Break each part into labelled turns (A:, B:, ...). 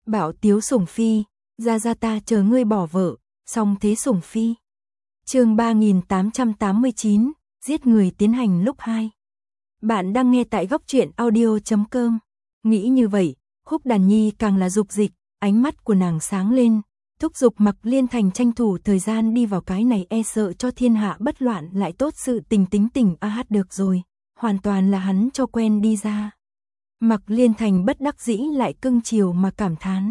A: Bảo tiếu sủng phi, ra ta chờ ngươi bỏ vợ, song thế sủng phi. Chương 3889, giết người tiến hành lúc 2. Bạn đang nghe tại góc truyện audio.com. Nghĩ như vậy, Khúc Đàn Nhi càng là dục dịch, ánh mắt của nàng sáng lên, thúc giục Mặc Liên Thành tranh thủ thời gian đi vào cái này e sợ cho thiên hạ bất loạn lại tốt sự tình tính tình được rồi, hoàn toàn là hắn cho quen đi ra. Mặc Liên Thành bất đắc dĩ lại cưng chiều mà cảm thán.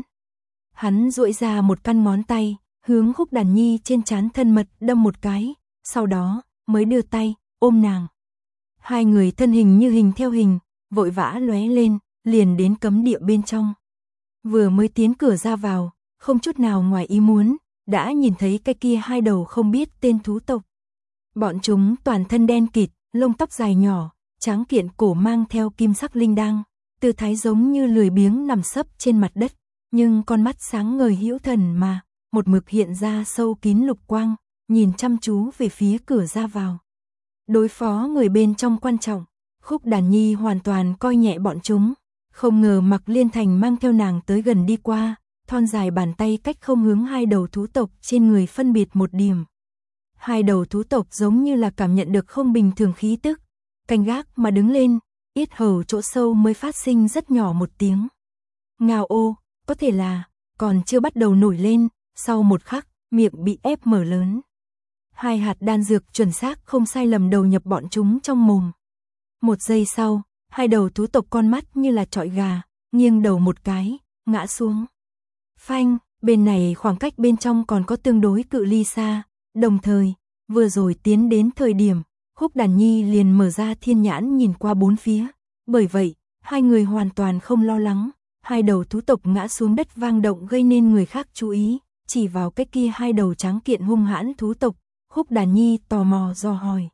A: Hắn duỗi ra một căn ngón tay, hướng Khúc Đàn Nhi trên trán thân mật đâm một cái, sau đó mới đưa tay ôm nàng. Hai người thân hình như hình theo hình, vội vã lóe lên, liền đến cấm địa bên trong. Vừa mới tiến cửa ra vào, không chút nào ngoài ý muốn, đã nhìn thấy cái kia hai đầu không biết tên thú tộc. Bọn chúng toàn thân đen kịt, lông tóc dài nhỏ, tráng kiện cổ mang theo kim sắc linh đăng, tư thái giống như lười biếng nằm sấp trên mặt đất, nhưng con mắt sáng ngời hữu thần mà, một mực hiện ra sâu kín lục quang, nhìn chăm chú về phía cửa ra vào. Đối phó người bên trong quan trọng, Khúc Đàn Nhi hoàn toàn coi nhẹ bọn chúng, không ngờ Mặc Liên Thành mang theo nàng tới gần đi qua, thon dài bàn tay cách không hướng hai đầu thú tộc trên người phân biệt một điểm. Hai đầu thú tộc giống như là cảm nhận được không bình thường khí tức, canh gác mà đứng lên, yết hầu chỗ sâu mới phát sinh rất nhỏ một tiếng. Ngao ô, có thể là, còn chưa bắt đầu nổi lên, sau một khắc, miệng bị ép mở lớn. Hai hạt đan dược chuẩn xác không sai lầm đầu nhập bọn chúng trong mồm. Một giây sau, hai đầu thú tộc con mắt như là trọi gà, nghiêng đầu một cái, ngã xuống. Phanh, bên này khoảng cách bên trong còn có tương đối cự ly xa, đồng thời, vừa rồi tiến đến thời điểm, Khúc Đàn Nhi liền mở ra thiên nhãn nhìn qua bốn phía. Bởi vậy, hai người hoàn toàn không lo lắng, hai đầu thú tộc ngã xuống đất vang động gây nên người khác chú ý, chỉ vào cái kia hai đầu tráng kiện hung hãn thú tộc, Khúc Đàn Nhi tò mò dò hỏi.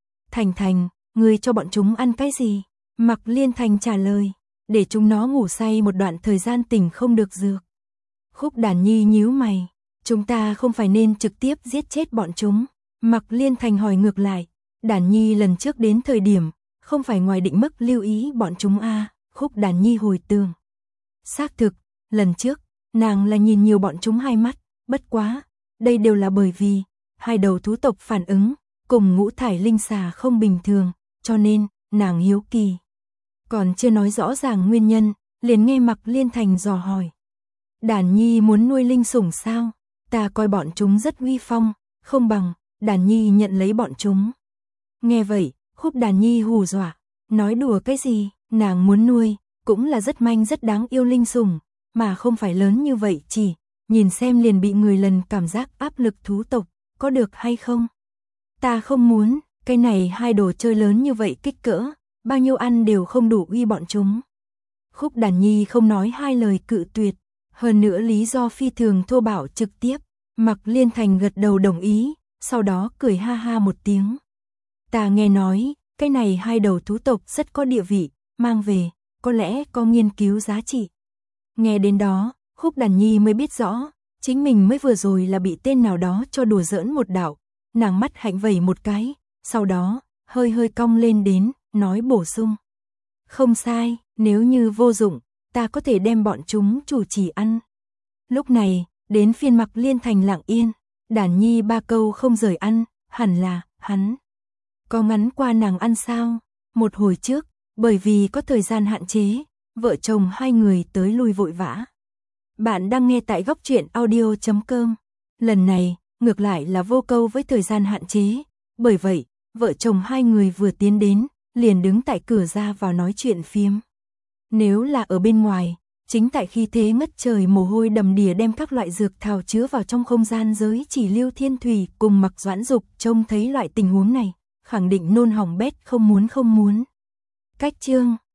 A: Thành, ngươi cho bọn chúng ăn cái gì? Mặc Liên Thành trả lời, để chúng nó ngủ say một đoạn thời gian tỉnh không được dược. Khúc Đàn Nhi nhíu mày, chúng ta không phải nên trực tiếp giết chết bọn chúng. Mặc Liên Thành hỏi ngược lại, Đàn Nhi lần trước đến thời điểm, không phải ngoài định mức lưu ý bọn chúng Khúc Đàn Nhi hồi tưởng. Xác thực, lần trước, nàng là nhìn nhiều bọn chúng hai mắt, bất quá, đây đều là bởi vì hai đầu thú tộc phản ứng, cùng ngũ thải linh xà không bình thường, cho nên, nàng hiếu kỳ. Còn chưa nói rõ ràng nguyên nhân, liền nghe Mặc Liên Thành dò hỏi. Đàn Nhi muốn nuôi linh sủng sao? Ta coi bọn chúng rất uy phong, không bằng, Đàn Nhi nhận lấy bọn chúng. Nghe vậy, Khúc Đàn Nhi hù dọa, nói đùa cái gì, nàng muốn nuôi, cũng là rất manh rất đáng yêu linh sủng, mà không phải lớn như vậy chỉ, nhìn xem liền bị người lần cảm giác áp lực thú tộc, có được hay không? Ta không muốn, cái này hai đồ chơi lớn như vậy kích cỡ, bao nhiêu ăn đều không đủ uy bọn chúng. Khúc Đàn Nhi không nói hai lời cự tuyệt, hơn nữa lý do phi thường thô bạo trực tiếp, Mặc Liên Thành gật đầu đồng ý, sau đó cười ha ha một tiếng. Ta nghe nói, cái này hai đầu thú tộc rất có địa vị, mang về, có lẽ có nghiên cứu giá trị. Nghe đến đó, Khúc Đàn Nhi mới biết rõ, chính mình mới vừa rồi là bị tên nào đó cho đùa giỡn một đạo, nàng mắt hạnh vẩy một cái, sau đó, hơi cong lên đến, nói bổ sung. Không sai, nếu như vô dụng, ta có thể đem bọn chúng chủ trì ăn. Lúc này, đến phiên Mặc Liên Thành lặng yên, Đàn Nhi ba câu không rời ăn, hẳn là, hắn có ngắn qua nàng ăn sao? Một hồi trước, bởi vì có thời gian hạn chế, vợ chồng hai người tới lui vội vã. Bạn đang nghe tại góc truyện audio.com. Lần này, ngược lại là vô câu với thời gian hạn chế, bởi vậy, vợ chồng hai người vừa tiến đến, liền đứng tại cửa ra vào nói chuyện phiếm. Nếu là ở bên ngoài, chính tại khi thế ngất trời mồ hôi đầm đìa đem các loại dược thảo chứa vào trong không gian giới chỉ Lưu Thiên Thủy cùng Mặc Doãn Dục trông thấy loại tình huống này, khẳng định nôn hỏng bét không muốn. Cách chương